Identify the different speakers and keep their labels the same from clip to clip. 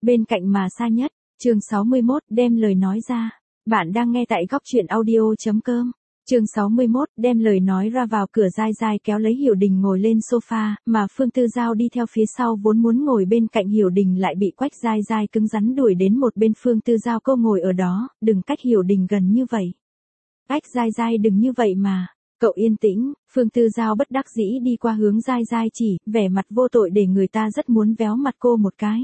Speaker 1: Bên cạnh mà xa nhất, chương 61, đem lời nói ra. Bạn đang nghe tại góc truyện audio.com. Chương 61, đem lời nói ra vào cửa dai dai kéo lấy Hiểu Đình ngồi lên sofa, mà Phương Tư Giao đi theo phía sau vốn muốn ngồi bên cạnh Hiểu Đình lại bị Quách dai dai cứng rắn đuổi đến một bên. Phương Tư Giao cô ngồi ở đó, đừng cách Hiểu Đình gần như vậy. Quách dai dai đừng như vậy mà. Cậu yên tĩnh, Phương Tư Giao bất đắc dĩ đi qua hướng dai dai chỉ, vẻ mặt vô tội để người ta rất muốn véo mặt cô một cái.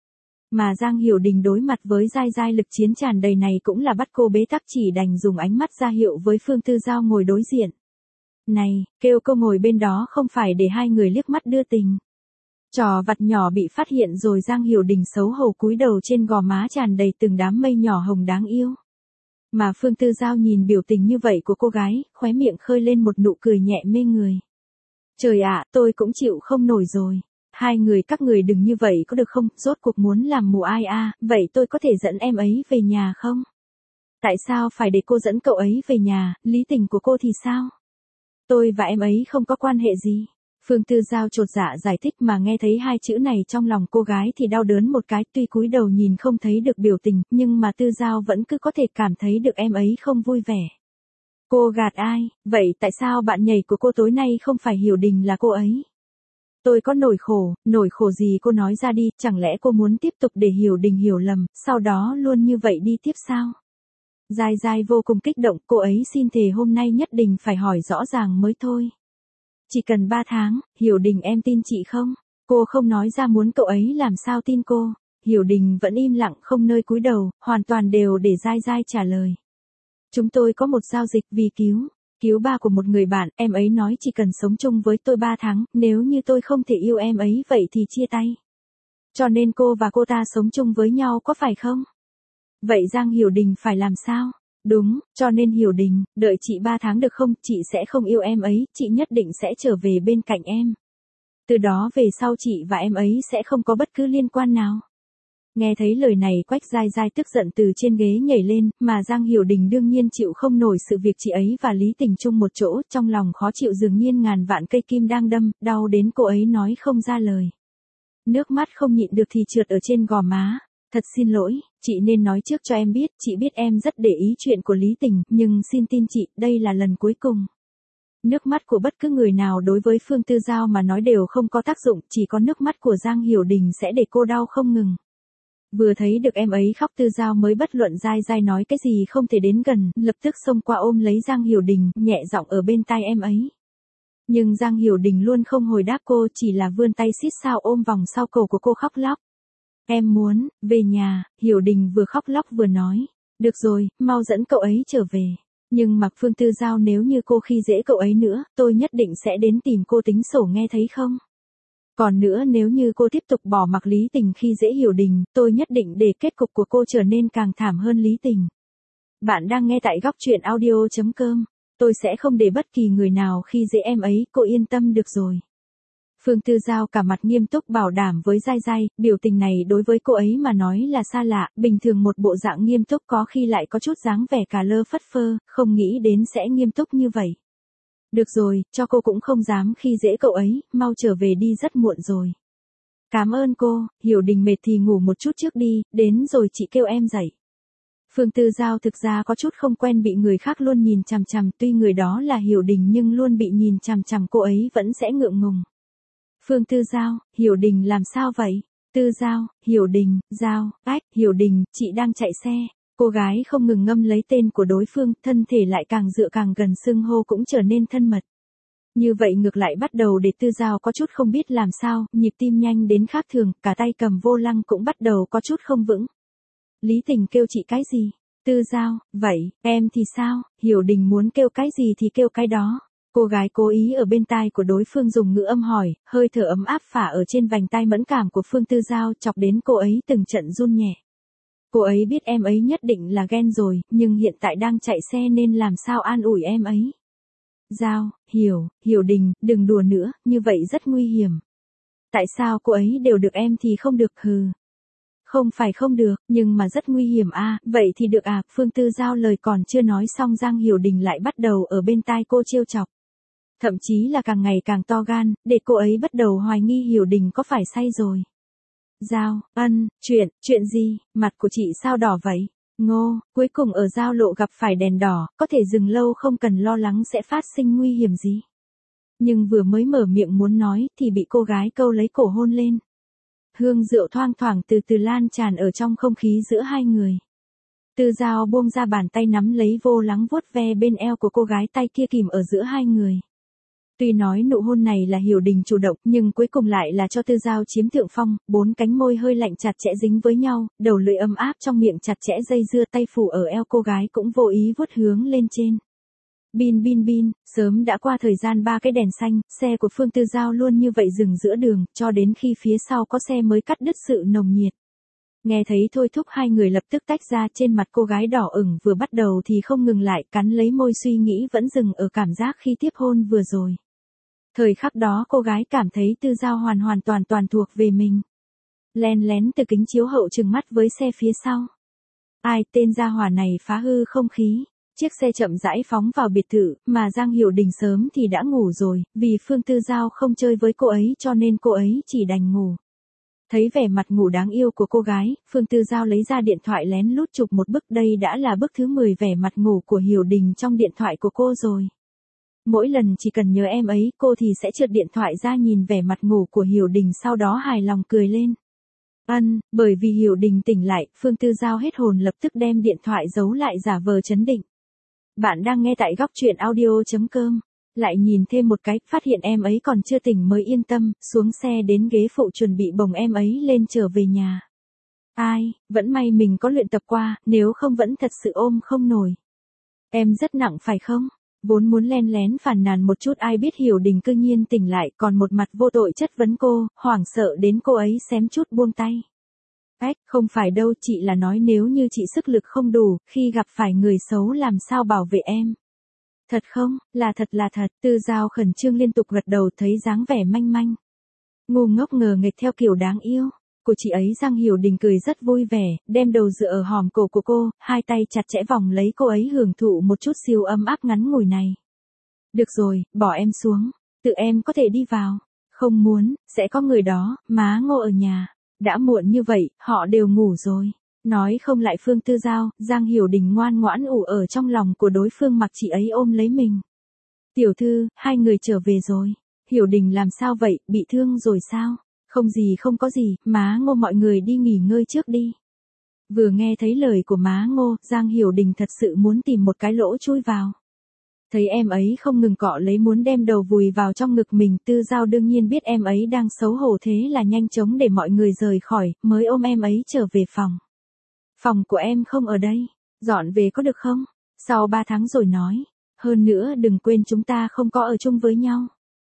Speaker 1: Mà Giang Hiểu Đình đối mặt với dai dai lực chiến tràn đầy này cũng là bắt cô bế tắc, chỉ đành dùng ánh mắt ra hiệu với Phương Tư Giao ngồi đối diện. Này, kêu cô ngồi bên đó không phải để hai người liếc mắt đưa tình. Trò vặt nhỏ bị phát hiện rồi. Giang Hiểu Đình xấu hổ cúi đầu, trên gò má tràn đầy từng đám mây nhỏ hồng đáng yêu. Mà Phương Tư Giao nhìn biểu tình như vậy của cô gái, khóe miệng khơi lên một nụ cười nhẹ mê người. Trời ạ, tôi cũng chịu không nổi rồi. Hai người các người đừng như vậy có được không, rốt cuộc muốn làm mù ai à, vậy tôi có thể dẫn em ấy về nhà không? Tại sao phải để cô dẫn cậu ấy về nhà, lý tình của cô thì sao? Tôi và em ấy không có quan hệ gì. Phương Tư Giao chột dạ giải thích, mà nghe thấy hai chữ này trong lòng cô gái thì đau đớn một cái, tuy cúi đầu nhìn không thấy được biểu tình, nhưng mà Tư Giao vẫn cứ có thể cảm thấy được em ấy không vui vẻ. Cô gạt ai, vậy tại sao bạn nhảy của cô tối nay không phải Hiểu Đình là cô ấy? Tôi có nổi khổ gì cô nói ra đi, chẳng lẽ cô muốn tiếp tục để Hiểu Đình hiểu lầm, sau đó luôn như vậy đi tiếp sao? Dai dai vô cùng kích động, cô ấy xin thề hôm nay nhất định phải hỏi rõ ràng mới thôi. Chỉ cần 3 tháng, Hiểu Đình em tin chị không? Cô không nói ra muốn cậu ấy làm sao tin cô? Hiểu Đình vẫn im lặng không nơi cúi đầu, hoàn toàn đều để dai dai trả lời. Chúng tôi có một giao dịch vì cứu ba của một người bạn, em ấy nói chỉ cần sống chung với tôi 3 tháng, nếu như tôi không thể yêu em ấy vậy thì chia tay. Cho nên cô và cô ta sống chung với nhau có phải không? Vậy Giang Hiểu Đình phải làm sao? Đúng, cho nên Hiểu Đình, đợi chị 3 tháng được không, chị sẽ không yêu em ấy, chị nhất định sẽ trở về bên cạnh em. Từ đó về sau chị và em ấy sẽ không có bất cứ liên quan nào. Nghe thấy lời này Quách dai dai tức giận từ trên ghế nhảy lên, mà Giang Hiểu Đình đương nhiên chịu không nổi sự việc chị ấy và Lý Tình chung một chỗ, trong lòng khó chịu dường nhiên ngàn vạn cây kim đang đâm, đau đến cô ấy nói không ra lời. Nước mắt không nhịn được thì trượt ở trên gò má. Thật xin lỗi, chị nên nói trước cho em biết, chị biết em rất để ý chuyện của Lý Tình, nhưng xin tin chị, đây là lần cuối cùng. Nước mắt của bất cứ người nào đối với Phương Tư Giao mà nói đều không có tác dụng, chỉ có nước mắt của Giang Hiểu Đình sẽ để cô đau không ngừng. Vừa thấy được em ấy khóc Tư Giao mới bất luận dai dai nói cái gì không thể đến gần, lập tức xông qua ôm lấy Giang Hiểu Đình, nhẹ giọng ở bên tai em ấy. Nhưng Giang Hiểu Đình luôn không hồi đáp cô, chỉ là vươn tay xít sao ôm vòng sau cổ của cô khóc lóc. Em muốn, về nhà, Hiểu Đình vừa khóc lóc vừa nói. Được rồi, mau dẫn cậu ấy trở về. Nhưng mà Phương Tư Giao nếu như cô khi dễ cậu ấy nữa, tôi nhất định sẽ đến tìm cô tính sổ nghe thấy không? Còn nữa nếu như cô tiếp tục bỏ mặc Lý Tình khi dễ Hiểu Đình, tôi nhất định để kết cục của cô trở nên càng thảm hơn Lý Tình. Bạn đang nghe tại góc truyện audio.com. Tôi sẽ không để bất kỳ người nào khi dễ em ấy, cô yên tâm được rồi. Phương Tư Giao cả mặt nghiêm túc bảo đảm với dai dai, biểu tình này đối với cô ấy mà nói là xa lạ, bình thường một bộ dạng nghiêm túc có khi lại có chút dáng vẻ cà lơ phất phơ, không nghĩ đến sẽ nghiêm túc như vậy. Được rồi, cho cô cũng không dám khi dễ cậu ấy, mau trở về đi rất muộn rồi. Cảm ơn cô, Hiểu Đình mệt thì ngủ một chút trước đi, đến rồi chị kêu em dậy. Phương Tư Giao thực ra có chút không quen bị người khác luôn nhìn chằm chằm, tuy người đó là Hiểu Đình nhưng luôn bị nhìn chằm chằm cô ấy vẫn sẽ ngượng ngùng. Phương Tư Giao, Hiểu Đình làm sao vậy? Tư Giao, Hiểu Đình, Giao, Ách, Hiểu Đình, chị đang chạy xe. Cô gái không ngừng ngâm lấy tên của đối phương, thân thể lại càng dựa càng gần, xưng hô cũng trở nên thân mật. Như vậy ngược lại bắt đầu để Tư Giao có chút không biết làm sao, nhịp tim nhanh đến khác thường, cả tay cầm vô lăng cũng bắt đầu có chút không vững. Lý Tình kêu chị cái gì? Tư Giao, vậy, em thì sao? Hiểu Đình muốn kêu cái gì thì kêu cái đó. Cô gái cố ý ở bên tai của đối phương dùng ngữ âm hỏi, hơi thở ấm áp phả ở trên vành tai mẫn cảm của Phương Tư Giao chọc đến cô ấy từng trận run nhẹ. Cô ấy biết em ấy nhất định là ghen rồi, nhưng hiện tại đang chạy xe nên làm sao an ủi em ấy. Giao, Hiểu Đình, đừng đùa nữa, như vậy rất nguy hiểm. Tại sao cô ấy đều được em thì không được hừ? Không phải không được, nhưng mà rất nguy hiểm à, vậy thì được à, Phương Tư Giao lời còn chưa nói xong Giang Hiểu Đình lại bắt đầu ở bên tai cô trêu chọc. Thậm chí là càng ngày càng to gan, để cô ấy bắt đầu hoài nghi Hiểu Đình có phải say rồi. Giao, Ân, chuyện gì, mặt của chị sao đỏ vậy? Ngô, cuối cùng ở giao lộ gặp phải đèn đỏ, có thể dừng lâu không cần lo lắng sẽ phát sinh nguy hiểm gì. Nhưng vừa mới mở miệng muốn nói thì bị cô gái câu lấy cổ hôn lên. Hương rượu thoang thoảng từ từ lan tràn ở trong không khí giữa hai người. Tư Giao buông ra bàn tay nắm lấy vô lắng vuốt ve bên eo của cô gái, tay kia kìm ở giữa hai người. Tuy nói nụ hôn này là Hiểu Đình chủ động nhưng cuối cùng lại là cho Tư Giao chiếm thượng phong, bốn cánh môi hơi lạnh chặt chẽ dính với nhau, đầu lưỡi ấm áp trong miệng chặt chẽ dây dưa, tay phủ ở eo cô gái cũng vô ý vuốt hướng lên trên. Bin, sớm đã qua thời gian 3 cái đèn xanh, xe của Phương Tư Giao luôn như vậy dừng giữa đường, cho đến khi phía sau có xe mới cắt đứt sự nồng nhiệt. Nghe thấy thôi thúc hai người lập tức tách ra, trên mặt cô gái đỏ ửng vừa bắt đầu thì không ngừng lại, cắn lấy môi suy nghĩ vẫn dừng ở cảm giác khi tiếp hôn vừa rồi. Thời khắc đó cô gái cảm thấy Tư Giao hoàn toàn thuộc về mình. Len lén từ kính chiếu hậu trừng mắt với xe phía sau. Ai tên gia hỏa này phá hư không khí. Chiếc xe chậm rãi phóng vào biệt thự, mà Giang Hiểu Đình sớm thì đã ngủ rồi, vì Phương Tư Giao không chơi với cô ấy cho nên cô ấy chỉ đành ngủ. Thấy vẻ mặt ngủ đáng yêu của cô gái, Phương Tư Giao lấy ra điện thoại lén lút chụp một bức, đây đã là bức thứ 10 vẻ mặt ngủ của Hiểu Đình trong điện thoại của cô rồi. Mỗi lần chỉ cần nhớ em ấy, cô thì sẽ trượt điện thoại ra nhìn vẻ mặt ngủ của Hiểu Đình, sau đó hài lòng cười lên. Bởi vì Hiểu Đình tỉnh lại, Phương Tư Giao hết hồn lập tức đem điện thoại giấu lại giả vờ trấn định. Bạn đang nghe tại góc truyện audio.com. Lại nhìn thêm một cái, phát hiện em ấy còn chưa tỉnh mới yên tâm, xuống xe đến ghế phụ chuẩn bị bồng em ấy lên trở về nhà. Vẫn may mình có luyện tập qua, nếu không vẫn thật sự ôm không nổi. Em rất nặng phải không? Vốn muốn len lén phàn nàn một chút, ai biết Hiểu Đình cư nhiên tỉnh lại còn một mặt vô tội chất vấn cô, hoảng sợ đến cô ấy xém chút buông tay. Không phải đâu, chị là nói nếu như chị sức lực không đủ, khi gặp phải người xấu làm sao bảo vệ em. Thật không, là thật, Tư Giao khẩn trương liên tục gật đầu, thấy dáng vẻ manh manh. Ngu ngốc ngờ nghệch theo kiểu đáng yêu. Của chị ấy. Giang Hiểu Đình cười rất vui vẻ, đem đầu dựa ở hòm cổ của cô, hai tay chặt chẽ vòng lấy cô ấy hưởng thụ một chút siêu ấm áp ngắn ngủi này. Được rồi, bỏ em xuống, tự em có thể đi vào. Không muốn, sẽ có người đó, má Ngô ở nhà. Đã muộn như vậy, họ đều ngủ rồi. Nói không lại Phương Tư Giao, Giang Hiểu Đình ngoan ngoãn ủ ở trong lòng của đối phương mặc chị ấy ôm lấy mình. Tiểu thư, hai người trở về rồi. Hiểu Đình làm sao vậy, bị thương rồi sao? Không có gì, má Ngô mọi người đi nghỉ ngơi trước đi. Vừa nghe thấy lời của má Ngô, Giang Hiểu Đình thật sự muốn tìm một cái lỗ chui vào. Thấy em ấy không ngừng cọ lấy muốn đem đầu vùi vào trong ngực mình, Tư Giao đương nhiên biết em ấy đang xấu hổ, thế là nhanh chóng để mọi người rời khỏi, mới ôm em ấy trở về phòng. Phòng của em không ở đây, dọn về có được không? Sau 3 tháng rồi nói. Hơn nữa đừng quên chúng ta không có ở chung với nhau.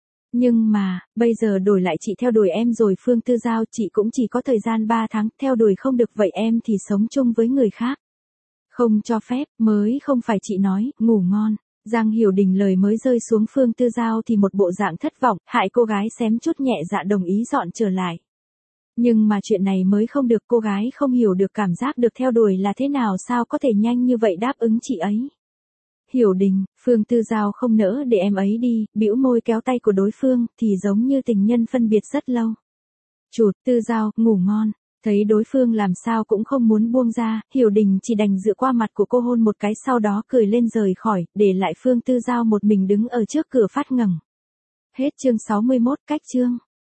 Speaker 1: Nhưng mà, bây giờ đổi lại chị theo đuổi em rồi. Phương Tư Giao, chị cũng chỉ có thời gian 3 tháng, theo đuổi không được vậy em thì sống chung với người khác. Không cho phép, mới không phải chị nói, ngủ ngon. Giang Hiểu Đình lời mới rơi xuống, Phương Tư Giao thì một bộ dạng thất vọng, hại cô gái xém chút nhẹ dạ đồng ý dọn trở lại. Nhưng mà chuyện này mới không được, cô gái không hiểu được cảm giác được theo đuổi là thế nào, sao có thể nhanh như vậy đáp ứng chị ấy. Hiểu Đình, Phương Tư Giao không nỡ để em ấy đi, bĩu môi kéo tay của đối phương, thì giống như tình nhân phân biệt rất lâu. Chụt, Tư Giao, ngủ ngon. Thấy đối phương làm sao cũng không muốn buông ra, Hiểu Đình chỉ đành dựa qua mặt của cô hôn một cái, sau đó cười lên rời khỏi, để lại Phương Tư Giao một mình đứng ở trước cửa phát ngẩng. Hết chương 61, cách chương.